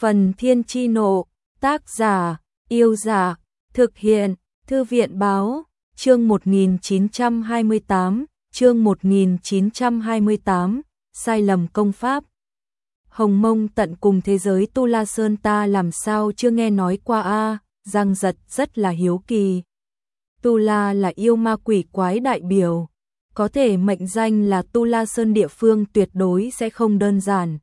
Phần Thiên Chi Nộ, tác giả, Yêu Dạ, thực hiện, Thư viện Báo, chương 1928, chương 1928, sai lầm công pháp. Hồng Mông tận cùng thế giới Tu La Sơn ta làm sao chưa nghe nói qua a? Giang Giật rất là hiếu kỳ. Tu La là yêu ma quỷ quái đại biểu, có thể mệnh danh là Tu La Sơn địa phương tuyệt đối sẽ không đơn giản.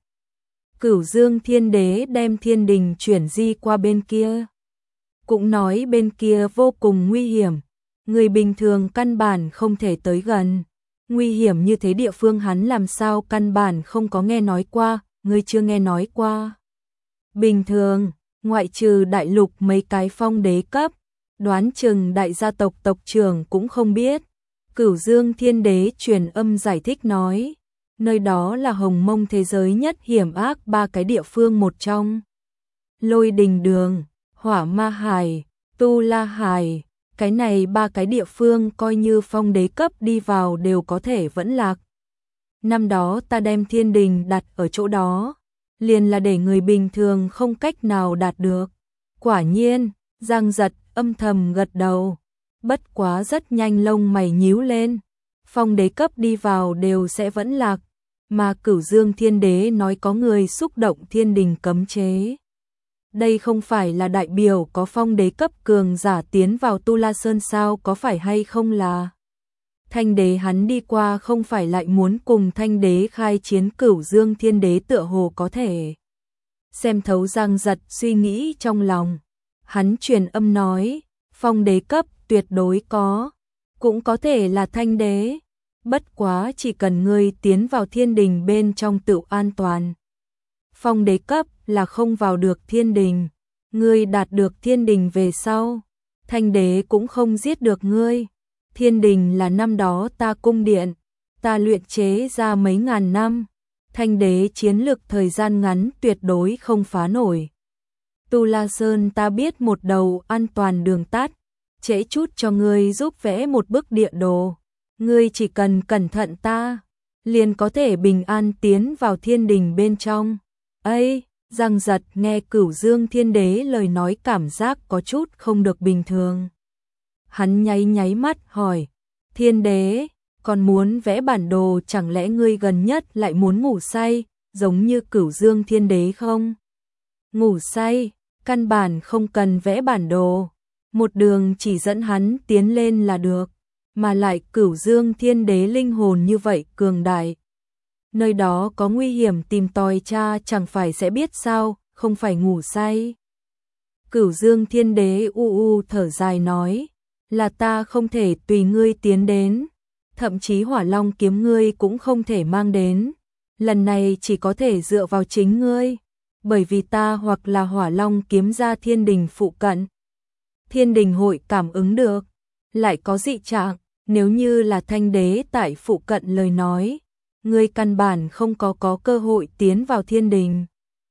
Cửu Dương Thiên Đế đem thiên đình chuyển di qua bên kia. Cũng nói bên kia vô cùng nguy hiểm, người bình thường căn bản không thể tới gần. Nguy hiểm như thế địa phương hắn làm sao căn bản không có nghe nói qua, ngươi chưa nghe nói qua. Bình thường, ngoại trừ đại lục mấy cái phong đế cấp, đoán chừng đại gia tộc tộc trưởng cũng không biết. Cửu Dương Thiên Đế truyền âm giải thích nói, nơi đó là Hồng Mông thế giới nhất hiểm ác ba cái địa phương một trong. Lôi Đình Đường, Hỏa Ma Hải, Tu La Hải, cái này ba cái địa phương coi như phong đế cấp đi vào đều có thể vẫn lạc. Năm đó ta đem thiên đình đặt ở chỗ đó, liền là để người bình thường không cách nào đạt được. Quả nhiên, Giang Giật âm thầm gật đầu, bất quá rất nhanh lông mày nhíu lên. Phong đế cấp đi vào đều sẽ vẫn lạc, mà Cửu Dương Thiên Đế nói có người xúc động thiên đình cấm chế. Đây không phải là đại biểu có phong đế cấp cường giả tiến vào Tu La Sơn sao, có phải hay không là Thanh Đế hắn đi qua không phải lại muốn cùng Thanh Đế khai chiến. Cửu Dương Thiên Đế tựa hồ có thể xem thấu Giang Giật suy nghĩ trong lòng. Hắn truyền âm nói, phong đế cấp tuyệt đối có, cũng có thể là Thanh Đế. Bất quá chỉ cần ngươi tiến vào thiên đình bên trong tự an toàn. Phong đế cấp là không vào được thiên đình, ngươi đạt được thiên đình về sau, Thanh Đế cũng không giết được ngươi. Thiên đình là năm đó ta cung điện, ta luyện chế ra mấy ngàn năm, Thanh Đế chiến lực thời gian ngắn tuyệt đối không phá nổi. Tu La Sơn ta biết một đầu an toàn đường tắt, trễ chút cho ngươi giúp vẽ một bức địa đồ. Ngươi chỉ cần cẩn thận ta, liền có thể bình an tiến vào thiên đình bên trong. Ây, Giang Giật nghe Cửu Dương Thiên Đế lời nói cảm giác có chút không được bình thường. Hắn nháy mắt hỏi, Thiên Đế, còn muốn vẽ bản đồ, chẳng lẽ ngươi gần nhất lại muốn ngủ say, giống như Cửu Dương Thiên Đế không? Ngủ say, căn bản không cần vẽ bản đồ, một đường chỉ dẫn hắn tiến lên là được. Mà lại Cửu Dương Thiên Đế linh hồn như vậy cường đại, nơi đó có nguy hiểm tìm tòi cha chẳng phải sẽ biết sao, không phải ngủ say. Cửu Dương Thiên Đế u thở dài nói, là ta không thể tùy ngươi tiến đến, thậm chí Hỏa Long kiếm ngươi cũng không thể mang đến, lần này chỉ có thể dựa vào chính ngươi, bởi vì ta hoặc là Hỏa Long kiếm ra thiên đình phụ cận, thiên đình hội cảm ứng được, lại có dị trạng. Nếu như là Thanh Đế tại phụ cận lời nói, ngươi căn bản không có cơ hội tiến vào thiên đình.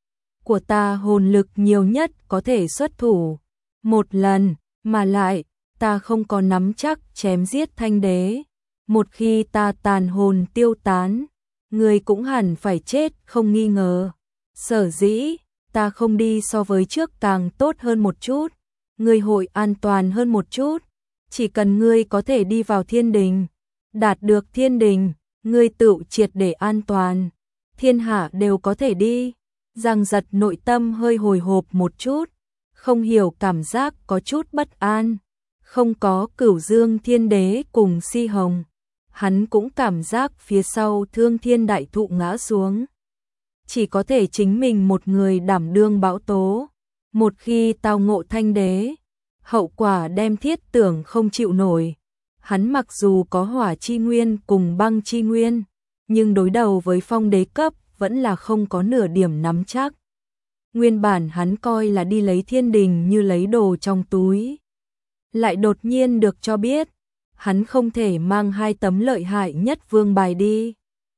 Của ta hồn lực nhiều nhất có thể xuất thủ một lần, mà lại ta không có nắm chắc chém giết Thanh Đế. Một khi ta tàn hồn tiêu tán, ngươi cũng hẳn phải chết không nghi ngờ. Sở dĩ ta không đi so với trước càng tốt hơn một chút, ngươi hội an toàn hơn một chút. Chỉ cần ngươi có thể đi vào thiên đình, đạt được thiên đình, ngươi tự triệt để an toàn, thiên hạ đều có thể đi. Giang Giật nội tâm hơi hồi hộp một chút, không hiểu cảm giác có chút bất an. Không có Cửu Dương Thiên Đế cùng Si Hồng, hắn cũng cảm giác phía sau Thương Thiên Đại Thụ ngã xuống. Chỉ có thể chính mình một người đảm đương bão tố. Một khi tao ngộ Thanh Đế, hậu quả đem thiết tưởng không chịu nổi. Hắn mặc dù có hỏa chi nguyên cùng băng chi nguyên, nhưng đối đầu với phong đế cấp vẫn là không có nửa điểm nắm chắc. Nguyên bản hắn coi là đi lấy thiên đình như lấy đồ trong túi, lại đột nhiên được cho biết, hắn không thể mang 2 tấm lợi hại nhất vương bài đi.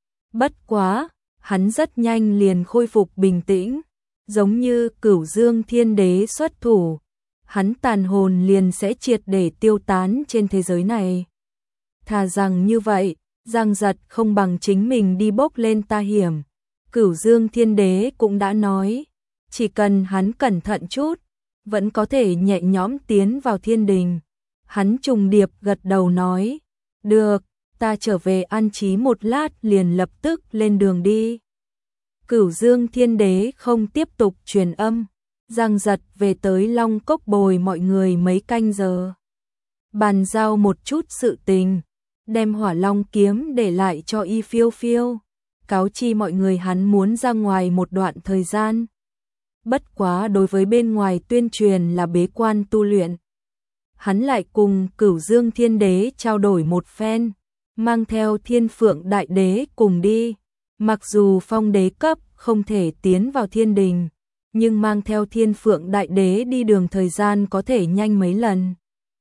Bất quá, hắn rất nhanh liền khôi phục bình tĩnh, giống như Cửu Dương Thiên Đế xuất thủ, hắn tàn hồn liền sẽ triệt để tiêu tán trên thế giới này. Thà rằng như vậy, Giang Giật không bằng chính mình đi bốc lên ta hiểm. Cửu Dương Thiên Đế cũng đã nói, chỉ cần hắn cẩn thận chút, vẫn có thể nhẹ nhõm tiến vào thiên đình. Hắn trùng điệp gật đầu nói, được, ta trở về an trí một lát liền lập tức lên đường đi. Cửu Dương Thiên Đế không tiếp tục truyền âm, Giang Giật về tới Long Cốc bồi mọi người mấy canh giờ. Bàn giao một chút sự tình, đem Hỏa Long kiếm để lại cho Y Phiêu Phiêu, cáo chi mọi người hắn muốn ra ngoài một đoạn thời gian. Bất quá đối với bên ngoài tuyên truyền là bế quan tu luyện. Hắn lại cùng Cửu Dương Thiên Đế trao đổi một phen, mang theo Thiên Phượng Đại Đế cùng đi. Mặc dù Phong Đế cấp không thể tiến vào thiên đình, nhưng mang theo Thiên Phượng Đại Đế đi đường thời gian có thể nhanh mấy lần.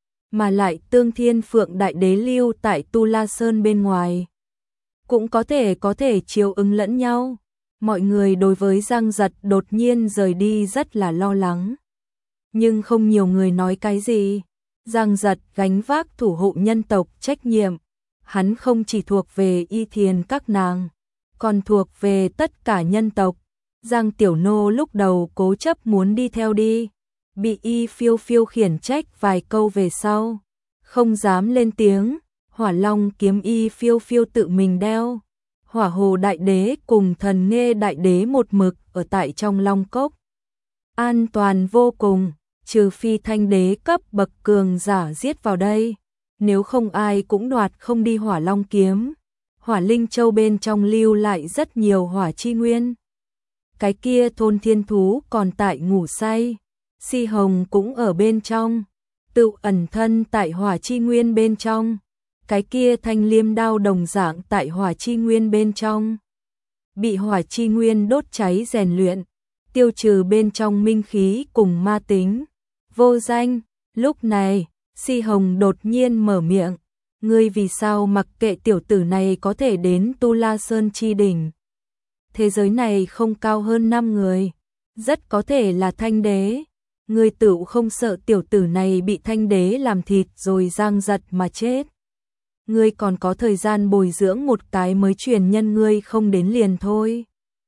Mà lại tương Thiên Phượng Đại Đế lưu tại Tu La Sơn bên ngoài, cũng có thể chiếu ứng lẫn nhau. Mọi người đối với Giang Giật đột nhiên rời đi rất là lo lắng. Nhưng không nhiều người nói cái gì. Giang Giật gánh vác thủ hộ nhân tộc trách nhiệm. Hắn không chỉ thuộc về Y Thiền các nàng, còn thuộc về tất cả nhân tộc. Giang Tiểu Nô lúc đầu cố chấp muốn đi theo đi, bị Y Phiêu Phiêu khiển trách vài câu về sau, không dám lên tiếng. Hỏa Long kiếm Y Phiêu Phiêu tự mình đeo. Hỏa Hồ Đại Đế cùng Thần Nghê Đại Đế một mực ở tại trong Long Cốc, an toàn vô cùng, trừ phi Thanh Đế cấp bậc cường giả giết vào đây, nếu không ai cũng đoạt không đi Hỏa Long kiếm. Hỏa Linh Châu bên trong lưu lại rất nhiều hỏa chi nguyên. Cái kia thôn thiên thú còn tại ngủ say, Si Hồng cũng ở bên trong, tự ẩn thân tại hỏa chi nguyên bên trong. Cái kia thanh liêm đao đồng dạng tại hỏa chi nguyên bên trong, bị hỏa chi nguyên đốt cháy rèn luyện, tiêu trừ bên trong minh khí cùng ma tính. Vô Danh, lúc này, Si Hồng đột nhiên mở miệng, ngươi vì sao mặc kệ tiểu tử này có thể đến Tu La Sơn chi đỉnh? Thế giới này không cao hơn 5 người, rất có thể là Thanh Đế. Ngươi tự không sợ tiểu tử này bị Thanh Đế làm thịt rồi Giang Giật mà chết? Ngươi còn có thời gian bồi dưỡng một cái mới truyền nhân, ngươi không đến liền thôi.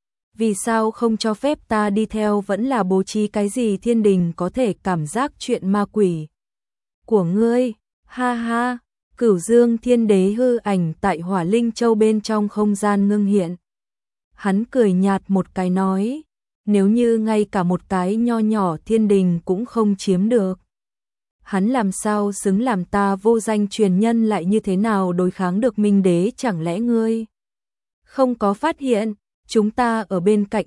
Vì sao không cho phép ta đi theo, vẫn là bố trí cái gì thiên đình có thể cảm giác chuyện ma quỷ của ngươi? Ha ha, Cửu Dương Thiên Đế hư ảnh tại Hỏa Linh Châu bên trong không gian ngưng hiện. Hắn cười nhạt một cái nói, nếu như ngay cả một cái nho nhỏ thiên đình cũng không chiếm được, hắn làm sao xứng làm ta Vô Danh truyền nhân, lại như thế nào đối kháng được Minh Đế? Chẳng lẽ ngươi không có phát hiện, chúng ta ở bên cạnh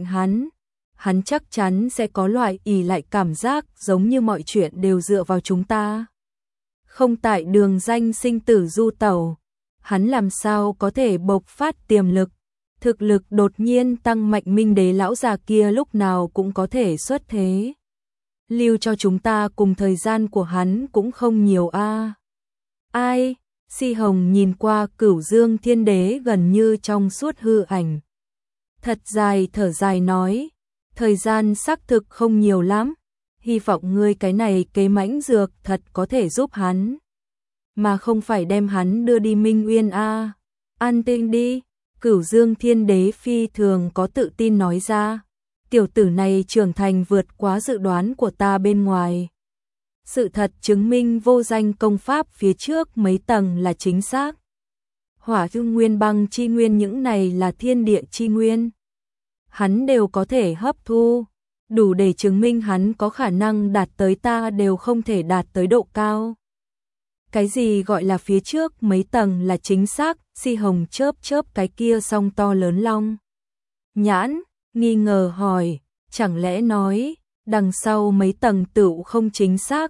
hắn chắc chắn sẽ có loại ỷ lại cảm giác, giống như mọi chuyện đều dựa vào chúng ta, không tại đường danh sinh tử du tẩu. Hắn làm sao có thể bộc phát tiềm lực, thực lực đột nhiên tăng mạnh? Minh Đế lão già kia lúc nào cũng có thể xuất thế, lưu cho chúng ta cùng thời gian của hắn cũng không nhiều a. Ai? Si Hồng nhìn qua Cửu Dương Thiên Đế gần như trong suốt hư ảnh, thật dài thở dài nói, thời gian xác thực không nhiều lắm, hy vọng ngươi cái này kế mãnh dược thật có thể giúp hắn, mà không phải đem hắn đưa đi Minh Uyên a. An tinh đi. Cửu Dương Thiên Đế phi thường có tự tin nói ra, tiểu tử này trưởng thành vượt quá dự đoán của ta bên ngoài. Sự thật chứng minh Vô Danh công pháp phía trước mấy tầng là chính xác. Hỏa dương nguyên, băng chi nguyên, những này là thiên địa chi nguyên, hắn đều có thể hấp thu, đủ để chứng minh hắn có khả năng đạt tới ta đều không thể đạt tới độ cao. Cái gì gọi là phía trước mấy tầng là chính xác? Si Hồng chớp chớp cái kia song to lớn long nhãn, nghi ngờ hỏi, chẳng lẽ nói đằng sau mấy tầng tựu không chính xác?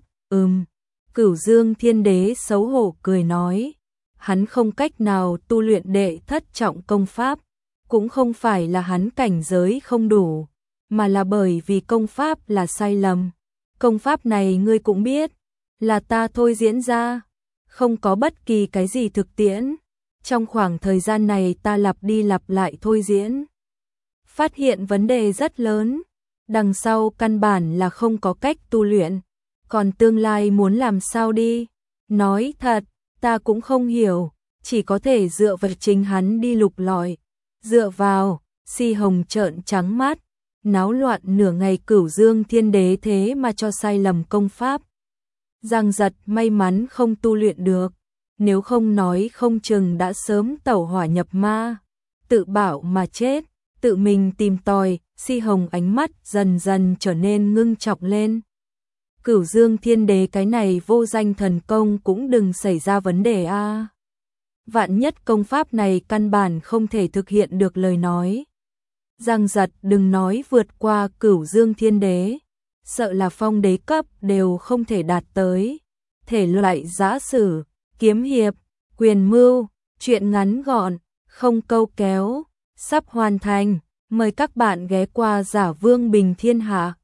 Cửu Dương Thiên Đế xấu hổ cười nói, hắn không cách nào tu luyện đệ thất trọng công pháp, cũng không phải là hắn cảnh giới không đủ, mà là bởi vì công pháp là sai lầm. Công pháp này ngươi cũng biết, là ta thôi diễn ra, không có bất kỳ cái gì thực tiễn. Trong khoảng thời gian này ta lặp đi lặp lại thôi diễn, phát hiện vấn đề rất lớn, đằng sau căn bản là không có cách tu luyện, còn tương lai muốn làm sao đi? Nói thật, ta cũng không hiểu, chỉ có thể dựa vào chính hắn đi lục lọi. Dựa vào? Si Hồng trợn trắng mắt, náo loạn nửa ngày Cửu Dương Thiên Đế thế mà cho sai lầm công pháp. Giang Giật may mắn không tu luyện được, nếu không nói không chừng đã sớm tẩu hỏa nhập ma, tự bảo mà chết, tự mình tìm tòi. Si Hồng ánh mắt dần dần trở nên ngưng trọng lên. Cửu Dương Thiên Đế cái này vô danh thần công cũng đừng xảy ra vấn đề a. Vạn nhất công pháp này căn bản không thể thực hiện được lời nói. Giang Giật đừng nói vượt qua Cửu Dương Thiên Đế, sợ là phong đế cấp đều không thể đạt tới. Thể loại giã sử, kiếm hiệp, quyền mưu, truyện ngắn gọn, không câu kéo, sắp hoàn thành. Mời các bạn ghé qua Giả Vương Bình Thiên Hạ.